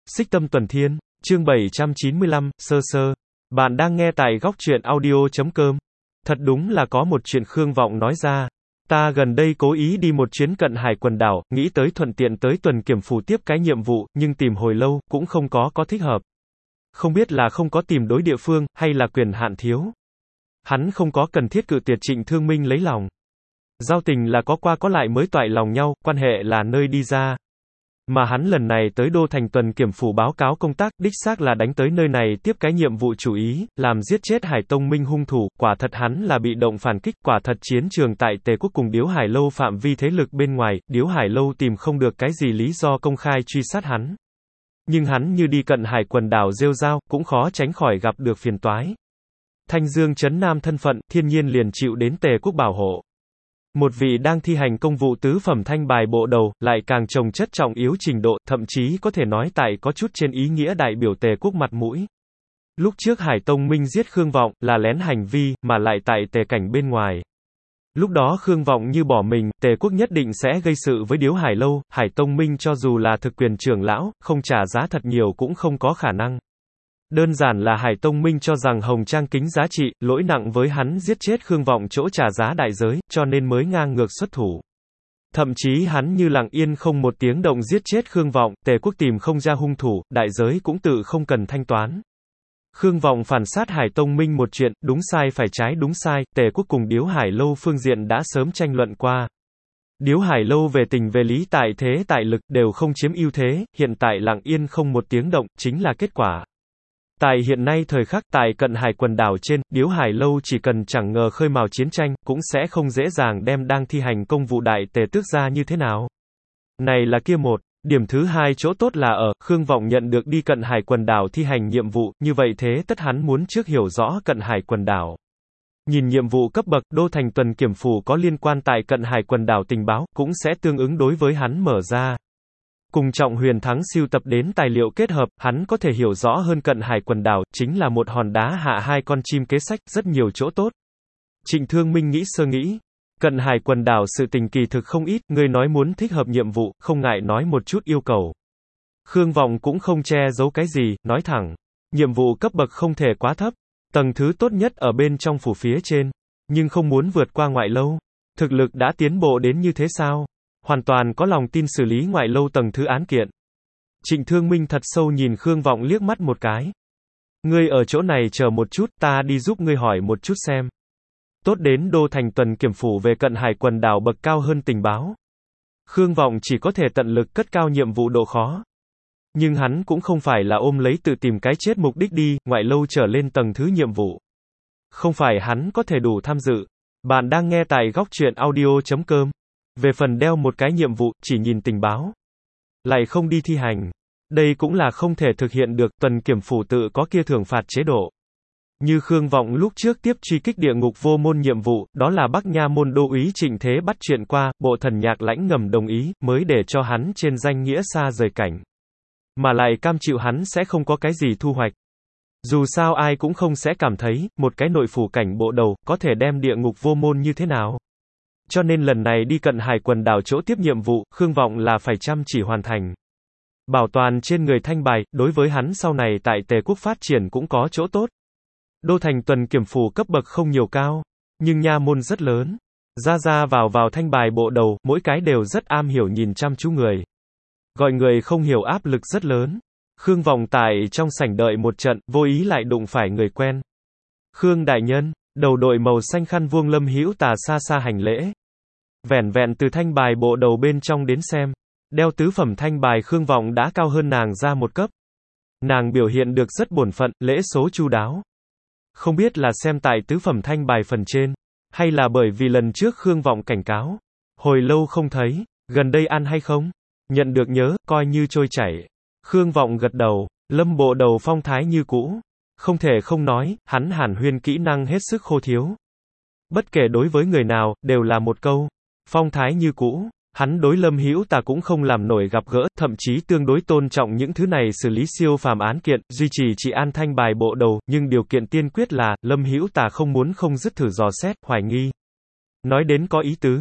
Xích Tâm Tuần Thiên, chương 795, sơ sơ. Bạn đang nghe tại góc truyện audio.com. Thật đúng là có một chuyện Khương Vọng nói ra. Ta gần đây cố ý đi một chuyến cận hải quần đảo, nghĩ tới thuận tiện tới Tuần Kiểm Phủ tiếp cái nhiệm vụ, nhưng tìm hồi lâu, cũng không có thích hợp. Không biết là không có tìm đối địa phương, hay là quyền hạn thiếu. Hắn không có cần thiết cự tuyệt Trịnh Thương Minh lấy lòng. Giao tình là có qua có lại mới toại lòng nhau, quan hệ là nơi đi ra. Mà hắn lần này tới Đô Thành Tuần Kiểm Phủ báo cáo công tác, đích xác là đánh tới nơi này tiếp cái nhiệm vụ chủ ý, làm giết chết Hải Tông Minh hung thủ, quả thật hắn là bị động phản kích, quả thật chiến trường tại Tề Quốc cùng Điếu Hải Lâu phạm vi thế lực bên ngoài, Điếu Hải Lâu tìm không được cái gì lý do công khai truy sát hắn. Nhưng hắn như đi cận hải quần đảo rêu rao, cũng khó tránh khỏi gặp được phiền toái. Thanh Dương trấn Nam thân phận, thiên nhiên liền chịu đến Tề Quốc bảo hộ. Một vị đang thi hành công vụ tứ phẩm thanh bài bộ đầu, lại càng trồng chất trọng yếu trình độ, thậm chí có thể nói tại có chút trên ý nghĩa đại biểu Tề Quốc mặt mũi. Lúc trước Hải Tông Minh giết Khương Vọng, là lén hành vi, mà lại tại Tề cảnh bên ngoài. Lúc đó Khương Vọng như bỏ mình, Tề Quốc nhất định sẽ gây sự với Điếu Hải Lâu, Hải Tông Minh cho dù là thực quyền trưởng lão, không trả giá thật nhiều cũng không có khả năng. Đơn giản là Hải Tông Minh cho rằng Hồng Trang kính giá trị, lỗi nặng với hắn giết chết Khương Vọng chỗ trả giá đại giới, cho nên mới ngang ngược xuất thủ. Thậm chí hắn như lặng yên không một tiếng động giết chết Khương Vọng, Tề Quốc tìm không ra hung thủ, đại giới cũng tự không cần thanh toán. Khương Vọng phản sát Hải Tông Minh một chuyện, đúng sai phải trái đúng sai, Tề Quốc cùng Điếu Hải Lâu phương diện đã sớm tranh luận qua. Điếu Hải Lâu về tình về lý tại thế tại lực, đều không chiếm ưu thế, hiện tại lặng yên không một tiếng động, chính là kết quả. Tại hiện nay thời khắc tại cận hải quần đảo trên, Điếu Hải Lâu chỉ cần chẳng ngờ khơi mào chiến tranh, cũng sẽ không dễ dàng đem đang thi hành công vụ đại tề tước ra như thế nào. Này là kia một. Điểm thứ hai chỗ tốt là ở, Khương Vọng nhận được đi cận hải quần đảo thi hành nhiệm vụ, như vậy thế tất hắn muốn trước hiểu rõ cận hải quần đảo. Nhìn nhiệm vụ cấp bậc, Đô Thành Tuần Kiểm Phủ có liên quan tại cận hải quần đảo tình báo, cũng sẽ tương ứng đối với hắn mở ra. Cùng Trọng Huyền Thắng sưu tập đến tài liệu kết hợp, hắn có thể hiểu rõ hơn cận hải quần đảo, chính là một hòn đá hạ hai con chim kế sách, rất nhiều chỗ tốt. Trịnh Thương Minh nghĩ, cận hải quần đảo sự tình kỳ thực không ít, người nói muốn thích hợp nhiệm vụ, không ngại nói một chút yêu cầu. Khương Vọng cũng không che giấu cái gì, nói thẳng, nhiệm vụ cấp bậc không thể quá thấp, tầng thứ tốt nhất ở bên trong phủ phía trên, nhưng không muốn vượt qua ngoại lâu. Thực lực đã tiến bộ đến như thế sao? Hoàn toàn có lòng tin xử lý ngoại lâu tầng thứ án kiện. Trịnh Thương Minh thật sâu nhìn Khương Vọng liếc mắt một cái. Ngươi ở chỗ này chờ một chút, ta đi giúp ngươi hỏi một chút xem. Tốt đến Đô Thành Tuần Kiểm Phủ về cận hải quần đảo bậc cao hơn tình báo. Khương Vọng chỉ có thể tận lực cất cao nhiệm vụ độ khó. Nhưng hắn cũng không phải là ôm lấy tự tìm cái chết mục đích đi, ngoại lâu trở lên tầng thứ nhiệm vụ. Không phải hắn có thể đủ tham dự. Bạn đang nghe tại góc truyện audio.com. Về phần đeo một cái nhiệm vụ, chỉ nhìn tình báo, lại không đi thi hành. Đây cũng là không thể thực hiện được, Tuần Kiểm Phủ tự có kia thưởng phạt chế độ. Như Khương Vọng lúc trước tiếp truy kích địa ngục vô môn nhiệm vụ, đó là Bắc Nha môn đô úy Trịnh Thế bắt chuyện qua, bộ thần nhạc lãnh ngầm đồng ý, mới để cho hắn trên danh nghĩa xa rời cảnh. Mà lại cam chịu hắn sẽ không có cái gì thu hoạch. Dù sao ai cũng không sẽ cảm thấy, một cái nội phủ cảnh bộ đầu, có thể đem địa ngục vô môn như thế nào. Cho nên lần này đi cận hải quần đảo chỗ tiếp nhiệm vụ, Khương Vọng là phải chăm chỉ hoàn thành. Bảo toàn trên người thanh bài, đối với hắn sau này tại Tề Quốc phát triển cũng có chỗ tốt. Đô Thành Tuần Kiểm Phủ cấp bậc không nhiều cao, nhưng nha môn rất lớn. Ra vào thanh bài bộ đầu, mỗi cái đều rất am hiểu nhìn chăm chú người. Gọi người không hiểu áp lực rất lớn. Khương Vọng tại trong sảnh đợi một trận, vô ý lại đụng phải người quen. Khương đại nhân, đầu đội màu xanh khăn vuông Lâm Hữu Tà xa xa hành lễ. Vẻn từ thanh bài bộ đầu bên trong đến xem, đeo tứ phẩm thanh bài Khương Vọng đã cao hơn nàng ra một cấp. Nàng biểu hiện được rất bổn phận, lễ số chu đáo. Không biết là xem tại tứ phẩm thanh bài phần trên, hay là bởi vì lần trước Khương Vọng cảnh cáo. Hồi lâu không thấy, gần đây ăn hay không? Nhận được nhớ, coi như trôi chảy. Khương Vọng gật đầu, Lâm bộ đầu phong thái như cũ. Không thể không nói, hắn hàn huyên kỹ năng hết sức khô thiếu. Bất kể đối với người nào, đều là một câu. Phong thái như cũ, hắn đối Lâm Hữu Tà cũng không làm nổi gặp gỡ, thậm chí tương đối tôn trọng những thứ này xử lý siêu phàm án kiện, duy trì trị an thanh bài bộ đầu, nhưng điều kiện tiên quyết là, Lâm Hữu Tà không muốn không dứt thử dò xét, hoài nghi. Nói đến có ý tứ.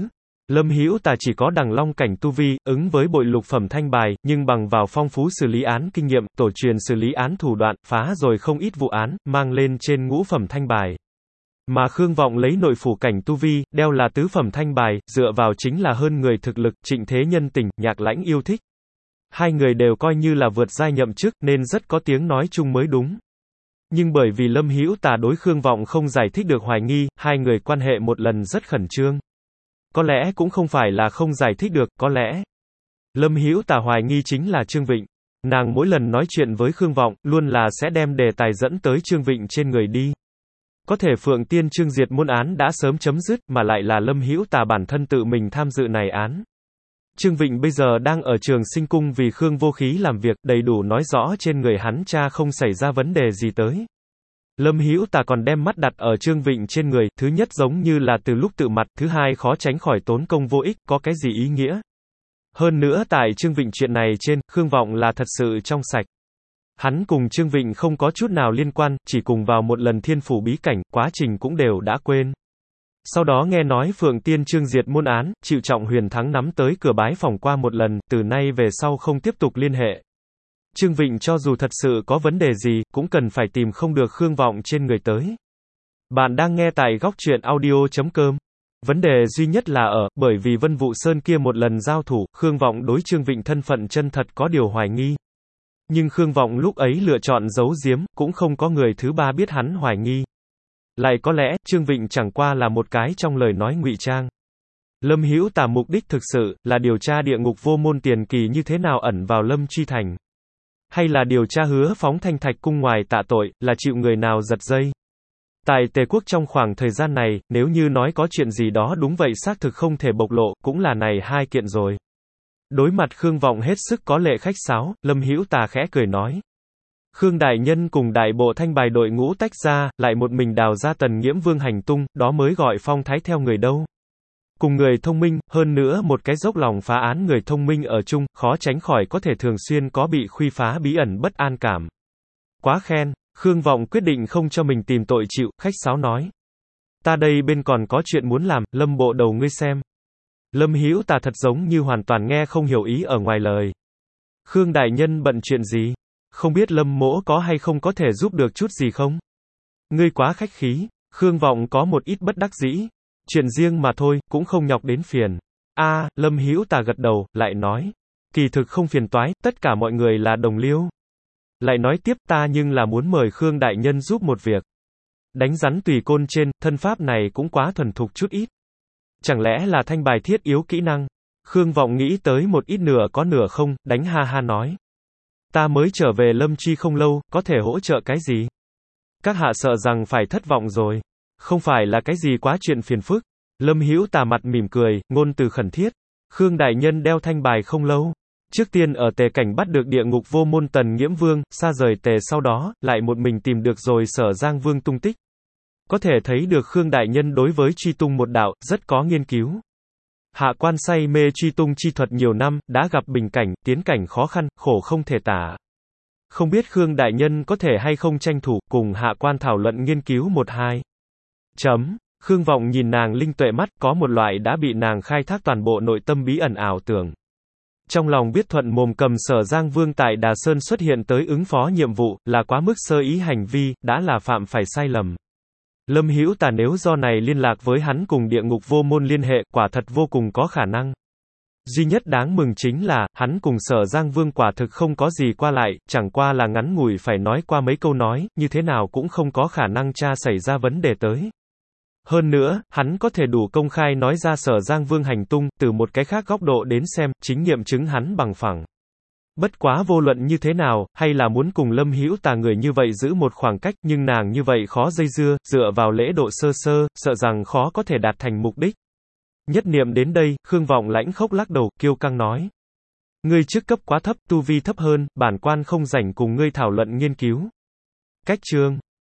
Lâm Hữu Tà chỉ có đằng long cảnh tu vi, ứng với bội lục phẩm thanh bài, nhưng bằng vào phong phú xử lý án kinh nghiệm, tổ truyền xử lý án thủ đoạn, phá rồi không ít vụ án, mang lên trên ngũ phẩm thanh bài. Mà Khương Vọng lấy nội phủ cảnh tu vi, đeo là tứ phẩm thanh bài, dựa vào chính là hơn người thực lực, Trịnh Thế nhân tình, Nhạc Lãnh yêu thích. Hai người đều coi như là vượt giai nhậm chức, nên rất có tiếng nói chung mới đúng. Nhưng bởi vì Lâm Hữu Tà đối Khương Vọng không giải thích được hoài nghi, hai người quan hệ một lần rất khẩn trương. Có lẽ cũng không phải là không giải thích được, có lẽ Lâm Hữu Tà hoài nghi chính là Trương Vịnh. Nàng mỗi lần nói chuyện với Khương Vọng, luôn là sẽ đem đề tài dẫn tới Trương Vịnh trên người đi. Có thể Phượng Tiên Trương diệt môn án đã sớm chấm dứt, mà lại là Lâm Hữu Tà bản thân tự mình tham dự này án. Trương Vịnh bây giờ đang ở Trường Sinh Cung vì Khương Vô Khí làm việc, đầy đủ nói rõ trên người hắn cha không xảy ra vấn đề gì tới. Lâm Hữu Tà còn đem mắt đặt ở Trương Vịnh trên người, thứ nhất giống như là từ lúc tự mặt, thứ hai khó tránh khỏi tốn công vô ích, có cái gì ý nghĩa. Hơn nữa tại Trương Vịnh chuyện này trên, Khương Vọng là thật sự trong sạch. Hắn cùng Trương Vịnh không có chút nào liên quan, chỉ cùng vào một lần thiên phủ bí cảnh, quá trình cũng đều đã quên. Sau đó nghe nói Phượng Tiên Trương diệt môn án, chịu Trọng Huyền Thắng nắm tới cửa bái phòng qua một lần, từ nay về sau không tiếp tục liên hệ. Trương Vịnh cho dù thật sự có vấn đề gì, cũng cần phải tìm không được Khương Vọng trên người tới. Bạn đang nghe tại góc truyện audio.com. Vấn đề duy nhất là bởi vì Vân Vụ Sơn kia một lần giao thủ, Khương Vọng đối Trương Vịnh thân phận chân thật có điều hoài nghi. Nhưng Khương Vọng lúc ấy lựa chọn giấu giếm, cũng không có người thứ ba biết hắn hoài nghi. Lại có lẽ, Trương Vịnh chẳng qua là một cái trong lời nói ngụy trang. Lâm Hữu Tà mục đích thực sự, là điều tra địa ngục vô môn tiền kỳ như thế nào ẩn vào Lâm Truy Thành. Hay là điều tra Hứa Phóng Thanh Thạch cung ngoài tạ tội, là chịu người nào giật dây. Tại Tề quốc trong khoảng thời gian này, nếu như nói có chuyện gì đó đúng vậy xác thực không thể bộc lộ, cũng là này hai kiện rồi. Đối mặt Khương Vọng hết sức có lệ khách sáo, Lâm Hữu Tà khẽ cười nói. Khương đại nhân cùng đại bộ thanh bài đội ngũ tách ra, lại một mình đào ra Tần Nghiễm Vương hành tung, đó mới gọi phong thái theo người đâu. Cùng người thông minh, hơn nữa một cái dốc lòng phá án người thông minh ở chung, khó tránh khỏi có thể thường xuyên có bị khuy phá bí ẩn bất an cảm. Quá khen, Khương Vọng quyết định không cho mình tìm tội chịu, khách sáo nói. Ta đây bên còn có chuyện muốn làm, Lâm bộ đầu ngươi xem. Lâm Hữu Tà thật giống như hoàn toàn nghe không hiểu ý ở ngoài lời. Khương đại nhân bận chuyện gì? Không biết Lâm mỗ có hay không có thể giúp được chút gì không? Ngươi quá khách khí, Khương Vọng có một ít bất đắc dĩ. Chuyện riêng mà thôi, cũng không nhọc đến phiền. Lâm Hữu Tà gật đầu, lại nói. Kỳ thực không phiền toái, tất cả mọi người là đồng liêu. Lại nói tiếp ta nhưng là muốn mời Khương đại nhân giúp một việc. Đánh rắn tùy côn trên, thân pháp này cũng quá thuần thục chút ít. Chẳng lẽ là thanh bài thiết yếu kỹ năng? Khương Vọng nghĩ tới một ít nửa có nửa không, đánh ha ha nói. Ta mới trở về Lâm Truy không lâu, có thể hỗ trợ cái gì? Các hạ sợ rằng phải thất vọng rồi. Không phải là cái gì quá chuyện phiền phức. Lâm Hữu Tà mặt mỉm cười, ngôn từ khẩn thiết. Khương đại nhân đeo thanh bài không lâu. Trước tiên ở Tề cảnh bắt được địa ngục vô môn Tần Nghiễm Vương, xa rời Tề sau đó, lại một mình tìm được rồi Sở Giang Vương tung tích. Có thể thấy được Khương đại nhân đối với truy tung một đạo, rất có nghiên cứu. Hạ quan say mê truy tung chi thuật nhiều năm, đã gặp bình cảnh, tiến cảnh khó khăn, khổ không thể tả. Không biết Khương đại nhân có thể hay không tranh thủ, cùng hạ quan thảo luận nghiên cứu một hai. Khương Vọng nhìn nàng linh tuệ mắt, có một loại đã bị nàng khai thác toàn bộ nội tâm bí ẩn ảo tưởng. Trong lòng biết thuận mồm cầm Sở Giang Vương tại Đà Sơn xuất hiện tới ứng phó nhiệm vụ, là quá mức sơ ý hành vi, đã là phạm phải sai lầm. Lâm Hữu Tà nếu do này liên lạc với hắn cùng địa ngục vô môn liên hệ, quả thật vô cùng có khả năng. Duy nhất đáng mừng chính là, hắn cùng Sở Giang Vương quả thực không có gì qua lại, chẳng qua là ngắn ngủi phải nói qua mấy câu nói, như thế nào cũng không có khả năng tra xảy ra vấn đề tới. Hơn nữa, hắn có thể đủ công khai nói ra Sở Giang Vương hành tung, từ một cái khác góc độ đến xem, chính nghiệm chứng hắn bằng phẳng. Bất quá vô luận như thế nào, hay là muốn cùng Lâm Hữu Tà người như vậy giữ một khoảng cách, nhưng nàng như vậy khó dây dưa, dựa vào lễ độ sơ sơ, sợ rằng khó có thể đạt thành mục đích. Nhất niệm đến đây, Khương Vọng lãnh khốc lắc đầu, kiêu căng nói. Ngươi trước cấp quá thấp, tu vi thấp hơn, bản quan không rảnh cùng ngươi thảo luận nghiên cứu. Cách chương